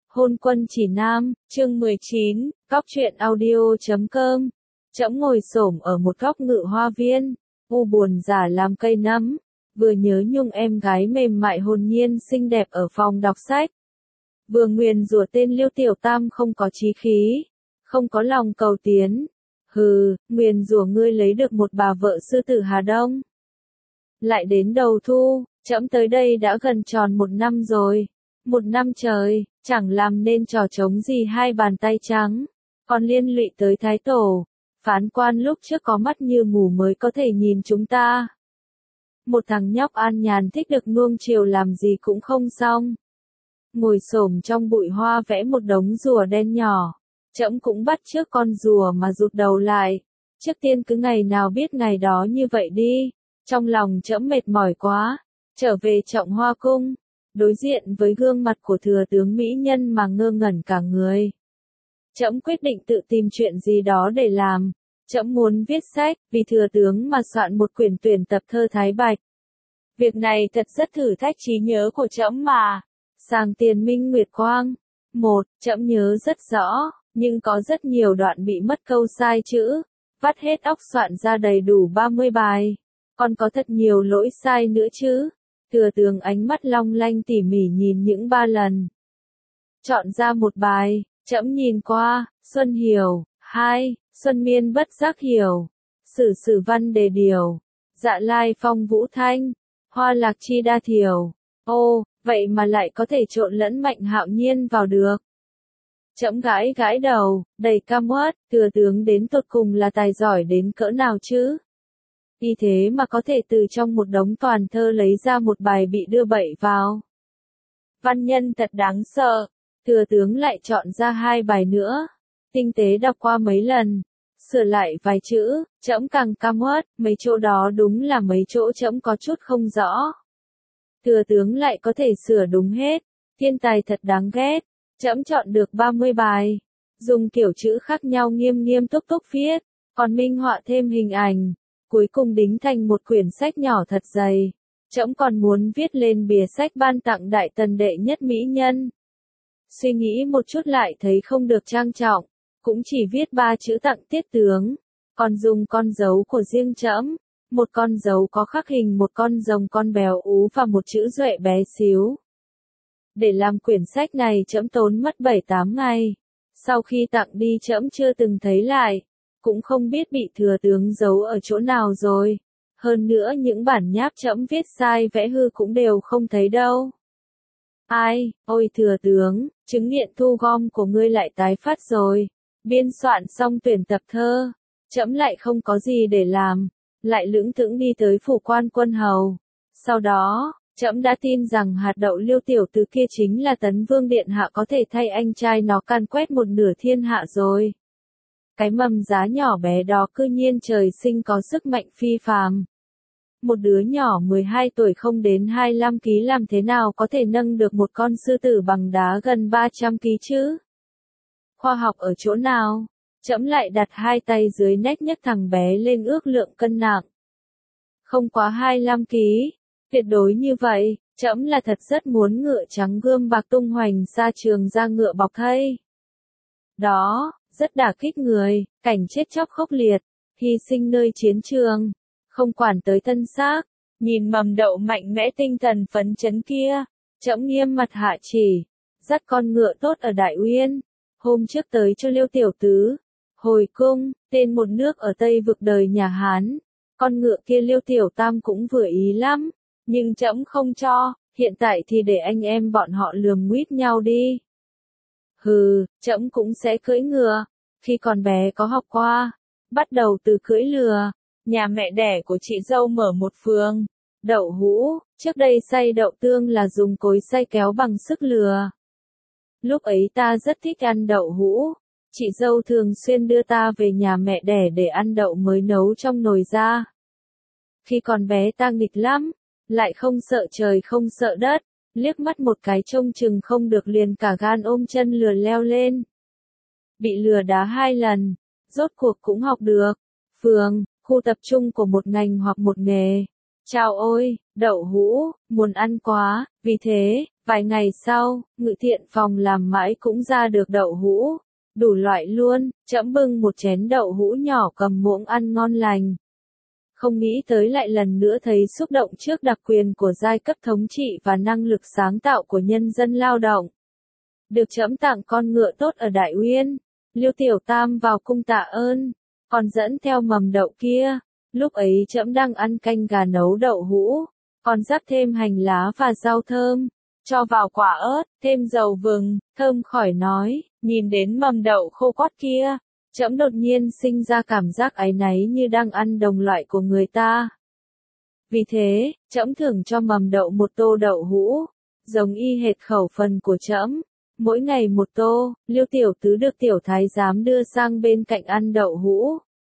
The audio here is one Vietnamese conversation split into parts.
Hôn quân chỉ nam, chương 19, cóc truyện audio.com. Trẫm ngồi xổm ở một góc ngự hoa viên, u buồn giả làm cây nấm, vừa nhớ nhung em gái mềm mại hồn nhiên xinh đẹp ở phòng đọc sách. Vừa nguyền rủa tên Liêu Tiểu Tam không có chí khí, không có lòng cầu tiến. Hừ, nguyền rủa ngươi lấy được một bà vợ sư tử Hà Đông. Lại đến đầu thu, trẫm tới đây đã gần tròn 1 năm rồi. 1 năm trời, chẳng làm nên trò trống gì hai bàn tay trắng, còn liên lụy tới Thái Tổ. Phán quan lúc trước có mắt như mù mới có thể nhìn chúng ta. Một thằng nhóc an nhàn thích được nuông chiều làm gì cũng không xong. Ngồi xổm trong bụi hoa vẽ một đống rùa đen nhỏ, trẫm cũng bắt chước con rùa mà rụt đầu lại. Trước tiên cứ ngày nào biết ngày đó như vậy đi. Trong lòng trẫm mệt mỏi quá, trở về Trọng Hoa cung, đối diện với gương mặt của thừa tướng mỹ nhân mà ngơ ngẩn cả người. Trẫm quyết định tự tìm chuyện gì đó để làm. Trẫm muốn viết sách, vì thừa tướng mà soạn một quyển tuyển tập thơ Thái Bạch. Việc này thật rất thử thách trí nhớ của trẫm mà. Sàng tiền minh nguyệt quang. Trẫm nhớ rất rõ, nhưng có rất nhiều đoạn bị mất câu sai chữ. Vắt hết óc soạn ra đầy đủ 30 bài. Còn có thật nhiều lỗi sai nữa chứ. Thừa tướng ánh mắt long lanh tỉ mỉ nhìn những 3 lần. Chọn ra một bài, trẫm nhìn qua, Xuân Hiểu, 2, Xuân Miên bất giác hiểu, Sử Sử văn đề điều, Dạ lai phong vũ thanh, Hoa lạc chi đa thiểu. Ô, vậy mà lại có thể trộn lẫn Mạnh Hạo Nhiên vào được. Trẫm gãi gãi đầu, đầy căm uất, thừa tướng đến tột cùng là tài giỏi đến cỡ nào chứ? Vì thế mà có thể từ trong một đống toàn thơ lấy ra một bài bị đưa bậy vào. Văn nhân thật đáng sợ. Thừa tướng lại chọn ra 2 bài nữa. Tinh tế đọc qua mấy lần, sửa lại vài chữ, trẫm càng căm uất, mấy chỗ đó đúng là mấy chỗ trẫm có chút không rõ. Thừa tướng lại có thể sửa đúng hết, thiên tài thật đáng ghét. Trẫm chọn được 30 bài, dùng kiểu chữ khác nhau nghiêm nghiêm túc túc viết, còn minh họa thêm hình ảnh, cuối cùng đính thành một quyển sách nhỏ thật dày. Trẫm còn muốn viết lên bìa sách ban tặng đại tần đệ nhất mỹ nhân. Suy nghĩ một chút lại thấy không được trang trọng, cũng chỉ viết 3 chữ tặng tiết tướng, còn dùng con dấu của riêng trẫm, một con dấu có khắc hình một con rồng con bèo ú và một chữ duệ bé xíu. Để làm quyển sách này trẫm tốn mất 7-8 ngày, sau khi tặng đi trẫm chưa từng thấy lại, cũng không biết bị thừa tướng giấu ở chỗ nào rồi, hơn nữa những bản nháp trẫm viết sai vẽ hư cũng đều không thấy đâu. Ai, ôi thừa tướng, chứng nghiện thu gom của ngươi lại tái phát rồi. Biên soạn xong tuyển tập thơ, trẫm lại không có gì để làm, lại lững thững đi tới phủ quan quân hầu. Sau đó, trẫm đã tin rằng hạt đậu Liêu tiểu tử kia chính là Tấn Vương điện hạ có thể thay anh trai nó càn quét một nửa thiên hạ rồi. Cái mầm giá nhỏ bé đó cư nhiên trời sinh có sức mạnh phi phàm. Một đứa nhỏ 12 tuổi không đến 25 kg làm thế nào có thể nâng được một con sư tử bằng đá gần 300 kg chứ? Khoa học ở chỗ nào? Trẫm lại đặt 2 tay dưới nách nhấc thằng bé lên ước lượng cân nặng. Không quá 25 kg. Tuyệt đối như vậy, trẫm là thật rất muốn ngựa trắng gươm bạc tung hoành xa trường ra ngựa bọc thây. Đó, rất đả kích người, cảnh chết chóc khốc liệt, hy sinh nơi chiến trường. Không quản tới thân xác, nhìn mầm đậu mạnh mẽ tinh thần phấn chấn kia, trẫm nghiêm mặt hạ chỉ, dắt con ngựa tốt ở Đại Uyên, hôm trước tới cho Liêu tiểu tứ, hồi cung, tên một nước ở Tây vực đời nhà Hán, con ngựa kia Liêu Tiểu Tam cũng vừa ý lắm, nhưng trẫm không cho, hiện tại thì để anh em bọn họ lườm nguýt nhau đi. Hừ, trẫm cũng sẽ cưỡi ngựa, khi còn bé có học qua, bắt đầu từ cưỡi lừa. Nhà mẹ đẻ của chị dâu mở một phường đậu hũ, trước đây xay đậu tương là dùng cối xay kéo bằng sức lừa. Lúc ấy ta rất thích ăn đậu hũ, chị dâu thường xuyên đưa ta về nhà mẹ đẻ để ăn đậu mới nấu trong nồi ra. Khi còn bé ta nghịch lắm, lại không sợ trời không sợ đất, liếc mắt một cái trông chừng không được liền cả gan ôm chân lừa leo lên. Bị lừa đá 2 lần, rốt cuộc cũng học được. Phường, khu tập trung của một ngành hoặc một nghề. Chao ôi, đậu hũ, muốn ăn quá, vì thế, Vài ngày sau, Ngự Thiện Phòng làm mãi cũng ra được đậu hũ, đủ loại luôn, trẫm bưng một chén đậu hũ nhỏ cầm muỗng ăn ngon lành. Không nghĩ tới lại lần nữa thấy xúc động trước đặc quyền của giai cấp thống trị và năng lực sáng tạo của nhân dân lao động. Được trẫm tặng con ngựa tốt ở Đại Uyên, Liêu Tiểu Tam vào cung tạ ơn, còn dẫn theo mầm đậu kia. Lúc ấy trẫm đang ăn canh gà nấu đậu hũ, còn rắc thêm hành lá và rau thơm, cho vào quả ớt, thêm dầu vừng, thơm khỏi nói. Nhìn đến mầm đậu khô quắt kia, trẫm đột nhiên sinh ra cảm giác áy náy như đang ăn đồng loại của người ta. Vì thế, trẫm thưởng cho mầm đậu một tô đậu hũ, giống y hệt khẩu phần của trẫm. Mỗi ngày một tô, Liêu tiểu tứ được tiểu thái giám đưa sang bên cạnh ăn đậu hũ.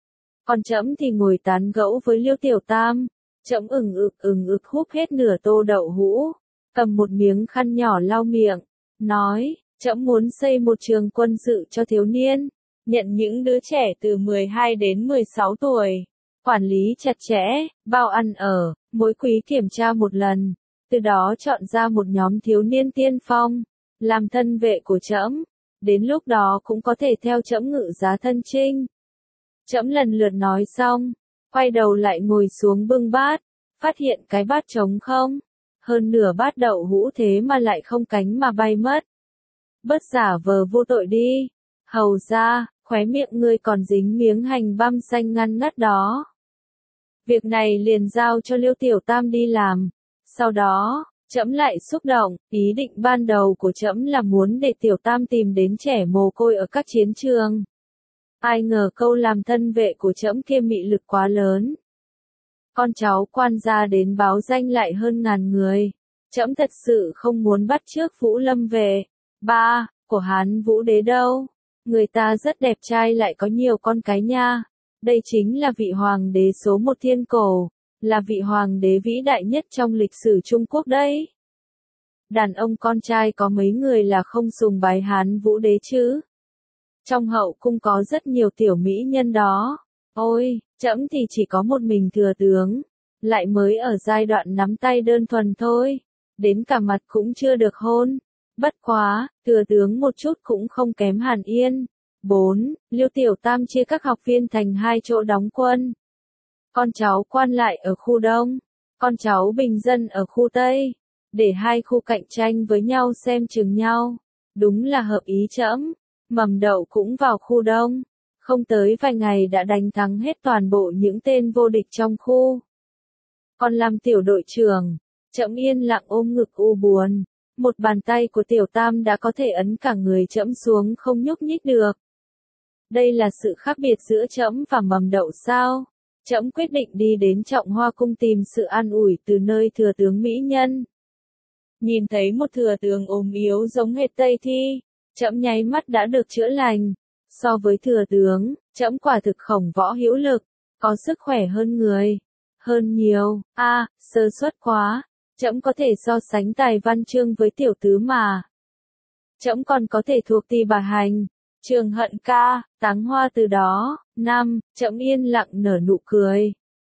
Còn trẫm thì ngồi tán gẫu với Liêu Tiểu Tam. Trẫm ừng ực húp hết nửa tô đậu hũ, cầm một miếng khăn nhỏ lau miệng, nói, trẫm muốn xây một trường quân sự cho thiếu niên, nhận những đứa trẻ từ 12 đến 16 tuổi, quản lý chặt chẽ, bao ăn ở, mỗi quý kiểm tra một lần, từ đó chọn ra một nhóm thiếu niên tiên phong, làm thân vệ của trẫm, đến lúc đó cũng có thể theo trẫm ngự giá thân chinh. Trẫm lần lượt nói xong, quay đầu lại ngồi xuống bưng bát, phát hiện cái bát trống không, hơn nửa bát đậu hũ thế mà lại không cánh mà bay mất. Bớt giả vờ vô tội đi, hầu ra, khóe miệng ngươi còn dính miếng hành băm xanh ngăn ngắt đó. Việc này liền giao cho Liêu Tiểu Tam đi làm. Sau đó, trẫm lại xúc động, ý định ban đầu của trẫm là muốn để Tiểu Tam tìm đến trẻ mồ côi ở các chiến trường. Ai ngờ câu làm thân vệ của trẫm kia mị lực quá lớn. Con cháu quan gia đến báo danh lại hơn ngàn người. Trẫm thật sự không muốn bắt chước Vũ Lâm về. Ba, của Hán Vũ Đế đâu? Người ta rất đẹp trai lại có nhiều con cái nha. Đây chính là vị hoàng đế số một thiên cổ, là vị hoàng đế vĩ đại nhất trong lịch sử Trung Quốc đấy. Đàn ông con trai có mấy người là không sùng bái Hán Vũ Đế chứ? Trong hậu cung có rất nhiều tiểu mỹ nhân đó. Ôi, trẫm thì chỉ có một mình thừa tướng, lại mới ở giai đoạn nắm tay đơn thuần thôi, đến cả mặt cũng chưa được hôn. Bất quá, thừa tướng một chút cũng không kém Hàn Yên. 4. Liêu Tiểu Tam chia các học viên thành hai chỗ đóng quân. Con cháu quan lại ở khu Đông, con cháu bình dân ở khu Tây, để hai khu cạnh tranh với nhau xem chừng nhau. Đúng là hợp ý trẫm. Mầm đậu cũng vào khu Đông, không tới vài ngày đã đánh thắng hết toàn bộ những tên vô địch trong khu. Còn làm tiểu đội trưởng, trẫm yên lặng ôm ngực u buồn, một bàn tay của Tiểu Tam đã có thể ấn cả người trẫm xuống không nhúc nhích được. Đây là sự khác biệt giữa trẫm và mầm đậu sao? Trẫm quyết định đi đến Trọng Hoa cung tìm sự an ủi từ nơi thừa tướng mỹ nhân. Nhìn thấy một thừa tướng ốm yếu giống hệt Tây Thi, trẫm nháy mắt đã được chữa lành. So với thừa tướng, trẫm quả thực khổng võ hữu lực, có sức khỏe hơn người, hơn nhiều. Sơ suất quá, trẫm có thể so sánh tài văn chương với tiểu tứ mà. Trẫm còn có thể thuộc Ti Bà Hành, Trường Hận Ca, Táng Hoa từ đó. 5. Trẫm yên lặng nở nụ cười.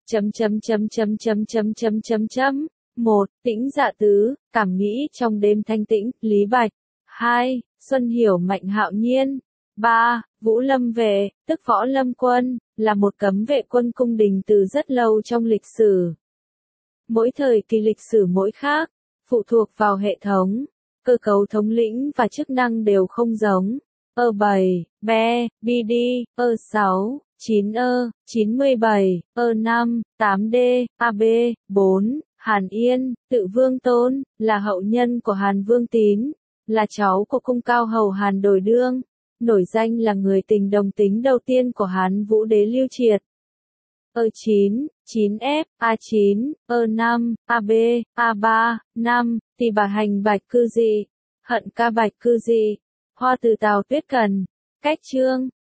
1. Tĩnh Dạ Tứ, cảm nghĩ trong đêm thanh tĩnh, Lý Bạch. 2. Xuân Hiểu Mạnh Hạo Nhiên. 3. Vũ Lâm về, tức Võ Lâm Quân, là một cấm vệ quân cung đình từ rất lâu trong lịch sử. Mỗi thời kỳ lịch sử mỗi khác, phụ thuộc vào hệ thống, cơ cấu thống lĩnh và chức năng đều không giống. 7, B, BD, 6, 9, 97, 5, 8D, AB, 4, Hàn Yên, tự Vương Tôn, là hậu nhân của Hàn Vương Tín, là cháu của cung cao hầu Hàn Đổi Đương, nổi danh là người tình đồng tính đầu tiên của Hán Vũ Đế Lưu Triệt. 9, 9F, A9, 5, AB, A3, 5, Tỳ Bà Hành Bạch Cư Dị, Hận Ca Bạch Cư Dị, Hoa Từ Tào Tuyết Cần. Cách chương